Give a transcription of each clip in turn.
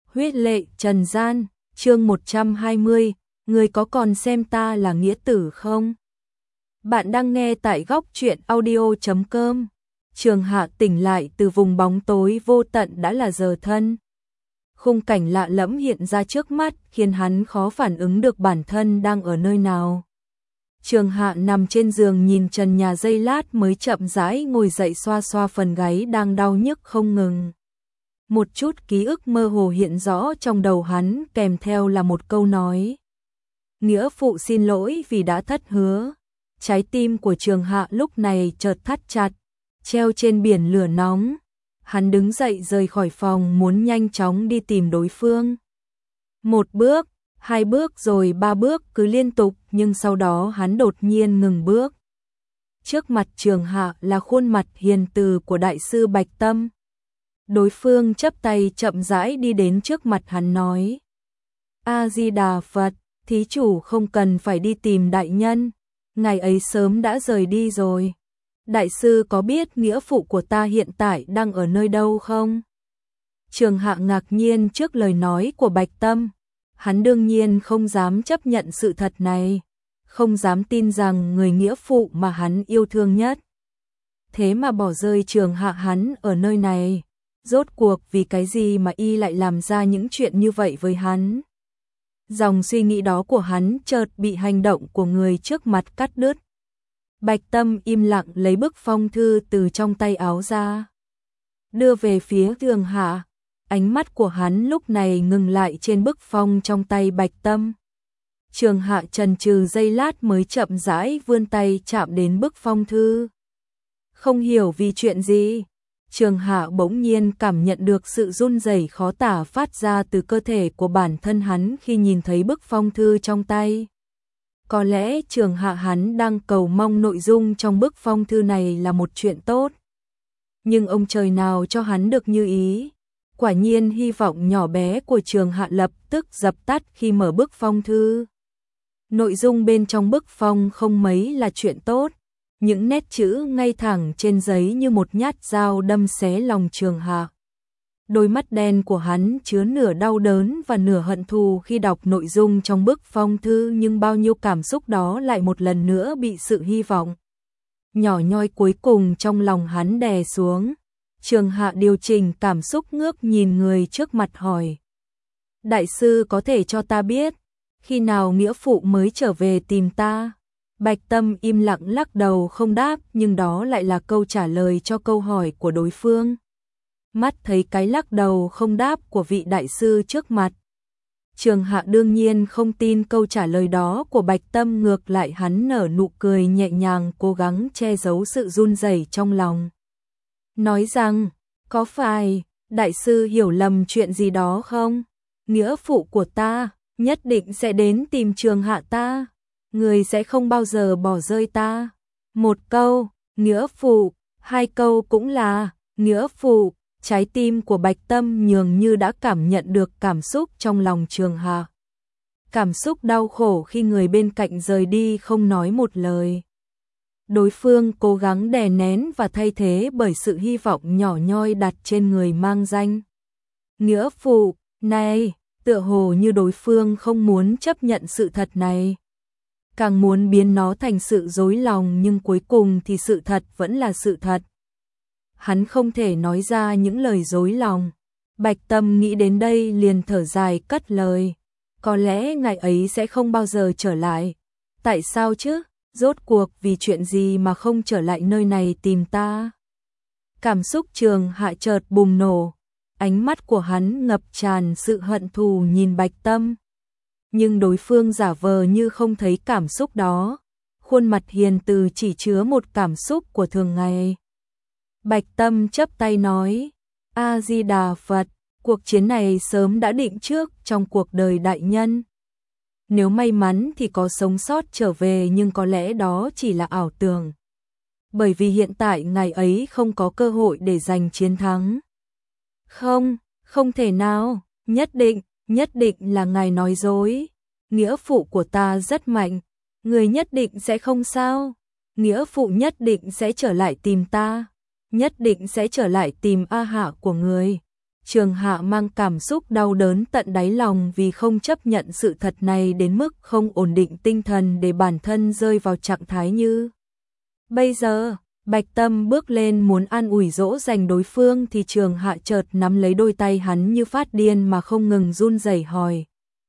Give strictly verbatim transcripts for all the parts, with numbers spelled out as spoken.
Huyết lệ trần gian, chương một trăm hai mươi, người có còn xem ta là nghĩa tử không? Bạn đang nghe tại góc truyện audio chấm com. Trường Hạ tỉnh lại từ vùng bóng tối vô tận đã là giờ thân. Khung cảnh lạ lẫm hiện ra trước mắt khiến hắn khó phản ứng được bản thân đang ở nơi nào. Trường Hạ nằm trên giường nhìn trần nhà giây lát mới chậm rãi ngồi dậy, xoa xoa phần gáy đang đau nhức không ngừng. Một chút ký ức mơ hồ hiện rõ trong đầu hắn, kèm theo là một câu nói. Nghĩa phụ xin lỗi vì đã thất hứa. Trái tim của Trường Hạ lúc này chợt thắt chặt, treo trên biển lửa nóng. Hắn đứng dậy rời khỏi phòng, muốn nhanh chóng đi tìm đối phương. Một bước, hai bước rồi ba bước cứ liên tục, nhưng sau đó hắn đột nhiên ngừng bước. Trước mặt Trường Hạ là khuôn mặt hiền từ của đại sư Bạch Tâm. Đối phương chắp tay chậm rãi đi đến trước mặt hắn nói: A Di Đà Phật, thí chủ không cần phải đi tìm đại nhân, ngày ấy sớm đã rời đi rồi. Đại sư có biết nghĩa phụ của ta hiện tại đang ở nơi đâu không? Trường Hạ ngạc nhiên trước lời nói của Bạch Tâm. Hắn đương nhiên không dám chấp nhận sự thật này, không dám tin rằng người nghĩa phụ mà hắn yêu thương nhất thế mà bỏ rơi Trường Hạ hắn ở nơi này. Rốt cuộc vì cái gì mà y lại làm ra những chuyện như vậy với hắn? Dòng suy nghĩ đó của hắn chợt bị hành động của người trước mặt cắt đứt. Bạch Tâm im lặng lấy bức phong thư từ trong tay áo ra, đưa về phía Trường Hạ. Ánh mắt của hắn lúc này ngừng lại trên bức phong trong tay Bạch Tâm. Trường Hạ chần chừ giây lát mới chậm rãi vươn tay chạm đến bức phong thư. Không hiểu vì chuyện gì, Trường Hạ bỗng nhiên cảm nhận được sự run rẩy khó tả phát ra từ cơ thể của bản thân hắn khi nhìn thấy bức phong thư trong tay. Có lẽ Trường Hạ hắn đang cầu mong nội dung trong bức phong thư này là một chuyện tốt. Nhưng ông trời nào cho hắn được như ý. Quả nhiên hy vọng nhỏ bé của Trường Hạ lập tức dập tắt khi mở bức phong thư. Nội dung bên trong bức phong không mấy là chuyện tốt. Những nét chữ ngay thẳng trên giấy như một nhát dao đâm xé lòng Trường Hạ. Đôi mắt đen của hắn chứa nửa đau đớn và nửa hận thù khi đọc nội dung trong bức phong thư, nhưng bao nhiêu cảm xúc đó lại một lần nữa bị sự hy vọng nhỏ nhoi cuối cùng trong lòng hắn đè xuống. Trường Hạ điều chỉnh cảm xúc, ngước nhìn người trước mặt hỏi: Đại sư có thể cho ta biết khi nào nghĩa phụ mới trở về tìm ta? Bạch Tâm im lặng lắc đầu không đáp, nhưng đó lại là câu trả lời cho câu hỏi của đối phương. Mắt thấy cái lắc đầu không đáp của vị đại sư trước mặt, Trường Hạ đương nhiên không tin câu trả lời đó của Bạch Tâm, ngược lại hắn nở nụ cười nhẹ nhàng, cố gắng che giấu sự run rẩy trong lòng. Nói rằng, có phải đại sư hiểu lầm chuyện gì đó không? Nghĩa phụ của ta nhất định sẽ đến tìm Trường Hạ ta, người sẽ không bao giờ bỏ rơi ta. Một câu, nghĩa phụ, hai câu cũng là, nghĩa phụ. Trái tim của Bạch Tâm nhường như đã cảm nhận được cảm xúc trong lòng Trường Hạ. Cảm xúc đau khổ khi người bên cạnh rời đi không nói một lời. Đối phương cố gắng đè nén và thay thế bởi sự hy vọng nhỏ nhoi đặt trên người mang danh nghĩa phụ này, tựa hồ như đối phương không muốn chấp nhận sự thật này, càng muốn biến nó thành sự dối lòng, nhưng cuối cùng thì sự thật vẫn là sự thật. Hắn không thể nói ra những lời dối lòng. Bạch Tâm nghĩ đến đây liền thở dài cất lời: Có lẽ ngày ấy sẽ không bao giờ trở lại. Tại sao chứ? Rốt cuộc vì chuyện gì mà không trở lại nơi này tìm ta? Cảm xúc Trường Hạ chợt bùng nổ, ánh mắt của hắn ngập tràn sự hận thù nhìn Bạch Tâm. Nhưng đối phương giả vờ như không thấy cảm xúc đó, khuôn mặt hiền từ chỉ chứa một cảm xúc của thường ngày. Bạch Tâm chắp tay nói: A Di Đà Phật, cuộc chiến này sớm đã định trước trong cuộc đời đại nhân. Nếu may mắn thì có sống sót trở về, nhưng có lẽ đó chỉ là ảo tưởng. Bởi vì hiện tại ngày ấy không có cơ hội để giành chiến thắng. Không, không thể nào, nhất định, nhất định là ngài nói dối. Nghĩa phụ của ta rất mạnh, người nhất định sẽ không sao. Nghĩa phụ nhất định sẽ trở lại tìm ta, nhất định sẽ trở lại tìm A Hạ của người. Trường Hạ mang cảm xúc đau đớn tận đáy lòng vì không chấp nhận sự thật này đến mức không ổn định tinh thần để bản thân rơi vào trạng thái như bây giờ. Bạch Tâm bước lên muốn an ủi dỗ dành đối phương thì Trường Hạ chợt nắm lấy đôi tay hắn như phát điên mà không ngừng run rẩy hỏi.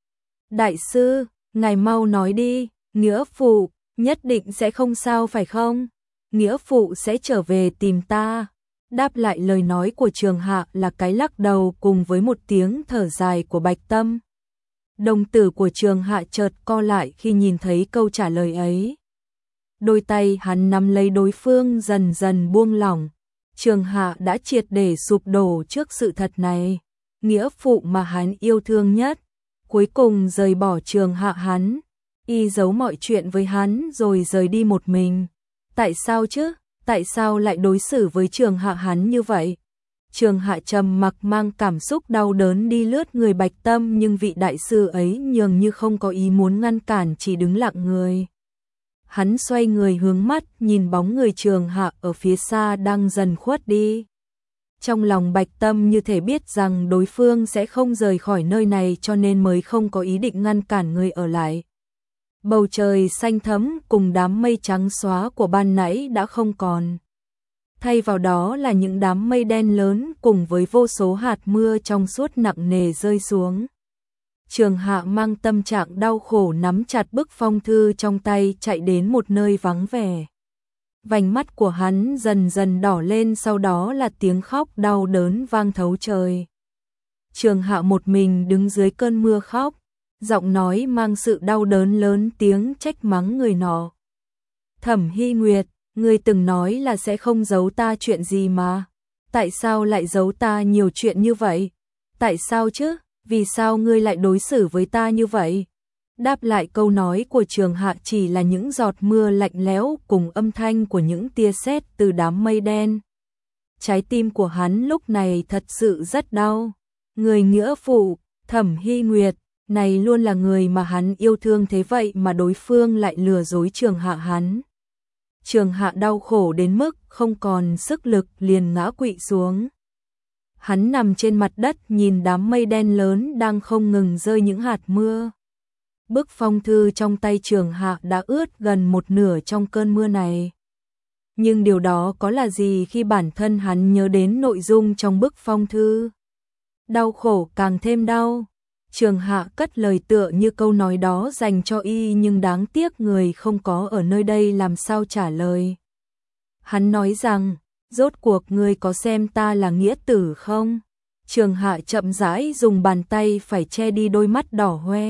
Đại sư, ngài mau nói đi, nghĩa phụ, nhất định sẽ không sao phải không? Nghĩa phụ sẽ trở về tìm ta. Đáp lại lời nói của Trường Hạ là cái lắc đầu cùng với một tiếng thở dài của Bạch Tâm. Đồng tử của Trường Hạ chợt co lại khi nhìn thấy câu trả lời ấy. Đôi tay hắn nắm lấy đối phương dần dần buông lỏng. Trường Hạ đã triệt để sụp đổ trước sự thật này. Nghĩa phụ mà hắn yêu thương nhất, cuối cùng rời bỏ Trường Hạ hắn. Y giấu mọi chuyện với hắn rồi rời đi một mình. Tại sao chứ? Tại sao lại đối xử với Trường Hạ hắn như vậy? Trường Hạ trầm mặc mang cảm xúc đau đớn đi lướt người Bạch Tâm, nhưng vị đại sư ấy nhường như không có ý muốn ngăn cản, chỉ đứng lặng người. Hắn xoay người hướng mắt nhìn bóng người Trường Hạ ở phía xa đang dần khuất đi. Trong lòng Bạch Tâm như thể biết rằng đối phương sẽ không rời khỏi nơi này cho nên mới không có ý định ngăn cản người ở lại. Bầu trời xanh thẫm cùng đám mây trắng xóa của ban nãy đã không còn. Thay vào đó là những đám mây đen lớn cùng với vô số hạt mưa trong suốt nặng nề rơi xuống. Trường Hạ mang tâm trạng đau khổ nắm chặt bức phong thư trong tay chạy đến một nơi vắng vẻ. Vành mắt của hắn dần dần đỏ lên, sau đó là tiếng khóc đau đớn vang thấu trời. Trường Hạ một mình đứng dưới cơn mưa khóc, giọng nói mang sự đau đớn lớn tiếng trách mắng người nọ. Thẩm Hy Nguyệt, ngươi từng nói là sẽ không giấu ta chuyện gì mà. Tại sao lại giấu ta nhiều chuyện như vậy? Tại sao chứ? Vì sao ngươi lại đối xử với ta như vậy? Đáp lại câu nói của Trường Hạ chỉ là những giọt mưa lạnh lẽo cùng âm thanh của những tia sét từ đám mây đen. Trái tim của hắn lúc này thật sự rất đau. Người nghĩa phụ, Thẩm Hy Nguyệt, này luôn là người mà hắn yêu thương, thế vậy mà đối phương lại lừa dối Trường Hạ hắn. Trường Hạ đau khổ đến mức không còn sức lực liền ngã quỵ xuống. Hắn nằm trên mặt đất nhìn đám mây đen lớn đang không ngừng rơi những hạt mưa. Bức phong thư trong tay Trường Hạ đã ướt gần một nửa trong cơn mưa này. Nhưng điều đó có là gì khi bản thân hắn nhớ đến nội dung trong bức phong thư? Đau khổ càng thêm đau. Trường Hạ cất lời tựa như câu nói đó dành cho y, nhưng đáng tiếc người không có ở nơi đây làm sao trả lời. Hắn nói rằng, rốt cuộc ngươi có xem ta là nghĩa tử không? Trường Hạ chậm rãi dùng bàn tay phải che đi đôi mắt đỏ hoe.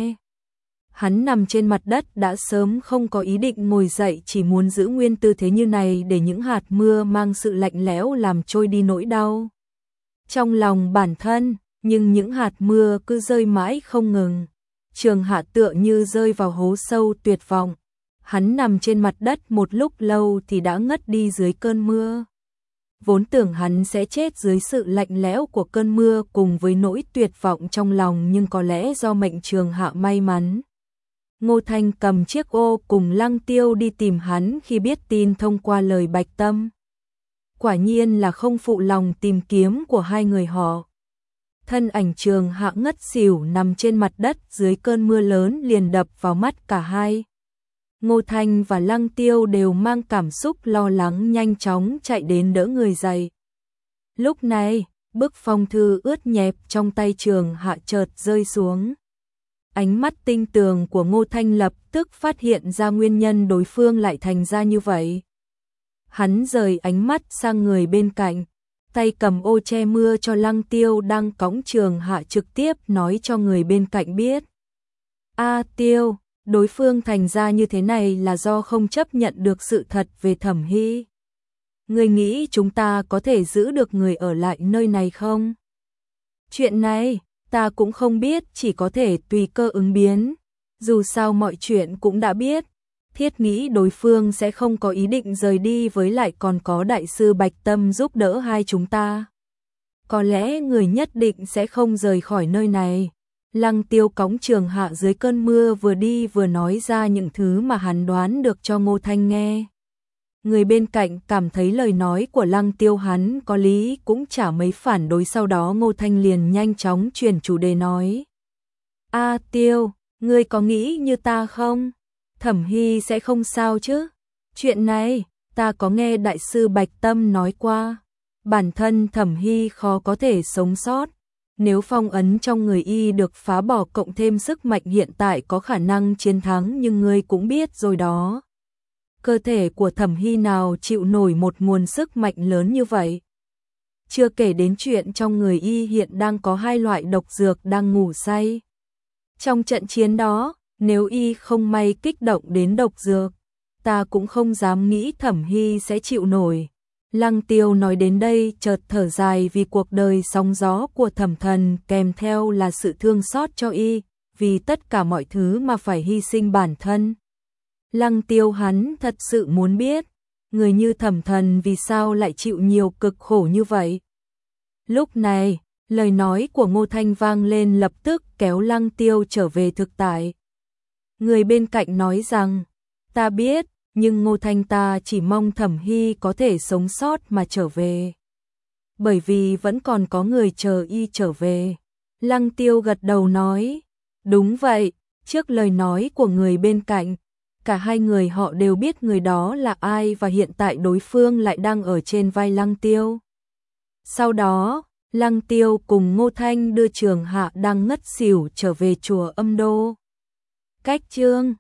Hắn nằm trên mặt đất đã sớm không có ý định ngồi dậy, chỉ muốn giữ nguyên tư thế như này để những hạt mưa mang sự lạnh lẽo làm trôi đi nỗi đau trong lòng bản thân, nhưng những hạt mưa cứ rơi mãi không ngừng. Trường Hạ tựa như rơi vào hố sâu tuyệt vọng. Hắn nằm trên mặt đất một lúc lâu thì đã ngất đi dưới cơn mưa. Vốn tưởng hắn sẽ chết dưới sự lạnh lẽo của cơn mưa cùng với nỗi tuyệt vọng trong lòng, nhưng có lẽ do mệnh Trường Hạ may mắn. Ngô Thanh cầm chiếc ô cùng Lăng Tiêu đi tìm hắn khi biết tin thông qua lời Bạch Tâm. Quả nhiên là không phụ lòng tìm kiếm của hai người họ. Thân ảnh Trường Hạ ngất xỉu nằm trên mặt đất dưới cơn mưa lớn liền đập vào mắt cả hai. Ngô Thanh và Lăng Tiêu đều mang cảm xúc lo lắng nhanh chóng chạy đến đỡ người dậy. Lúc này, bức phong thư ướt nhẹp trong tay Trường Hạ chợt rơi xuống. Ánh mắt tinh tường của Ngô Thanh lập tức phát hiện ra nguyên nhân đối phương lại thành ra như vậy. Hắn rời ánh mắt sang người bên cạnh, tay cầm ô che mưa cho Lăng Tiêu đang cõng Trường Hạ, trực tiếp nói cho người bên cạnh biết. A Tiêu, đối phương thành ra như thế này là do không chấp nhận được sự thật về Thẩm Hy. Ngươi nghĩ chúng ta có thể giữ được người ở lại nơi này không? Chuyện này, ta cũng không biết, chỉ có thể tùy cơ ứng biến. Dù sao mọi chuyện cũng đã biết. Thiết nghĩ đối phương sẽ không có ý định rời đi, với lại còn có đại sư Bạch Tâm giúp đỡ hai chúng ta. Có lẽ người nhất định sẽ không rời khỏi nơi này. Lăng Tiêu cõng Trường Hạ dưới cơn mưa vừa đi vừa nói ra những thứ mà hắn đoán được cho Ngô Thanh nghe. Người bên cạnh cảm thấy lời nói của Lăng Tiêu hắn có lý cũng chả mấy phản đối, sau đó Ngô Thanh liền nhanh chóng chuyển chủ đề nói. A Tiêu, ngươi có nghĩ như ta không? Thẩm Hy sẽ không sao chứ? Chuyện này, ta có nghe đại sư Bạch Tâm nói qua. Bản thân Thẩm Hy khó có thể sống sót. Nếu phong ấn trong người y được phá bỏ cộng thêm sức mạnh hiện tại có khả năng chiến thắng, nhưng ngươi cũng biết rồi đó. Cơ thể của Thẩm Hy nào chịu nổi một nguồn sức mạnh lớn như vậy. Chưa kể đến chuyện trong người y hiện đang có hai loại độc dược đang ngủ say. Trong trận chiến đó, nếu y không may kích động đến độc dược, ta cũng không dám nghĩ Thẩm Hy sẽ chịu nổi. Lăng Tiêu nói đến đây chợt thở dài vì cuộc đời sóng gió của Thẩm Thần, kèm theo là sự thương xót cho y, vì tất cả mọi thứ mà phải hy sinh bản thân. Lăng Tiêu hắn thật sự muốn biết, người như Thẩm Thần vì sao lại chịu nhiều cực khổ như vậy. Lúc này, lời nói của Ngô Thanh vang lên lập tức kéo Lăng Tiêu trở về thực tại. Người bên cạnh nói rằng, ta biết, nhưng Ngô Thanh ta chỉ mong Thẩm Hy có thể sống sót mà trở về. Bởi vì vẫn còn có người chờ y trở về. Lăng Tiêu gật đầu nói, đúng vậy, trước lời nói của người bên cạnh, cả hai người họ đều biết người đó là ai và hiện tại đối phương lại đang ở trên vai Lăng Tiêu. Sau đó, Lăng Tiêu cùng Ngô Thanh đưa Trường Hạ đang ngất xỉu trở về chùa Âm Đô. Cách chương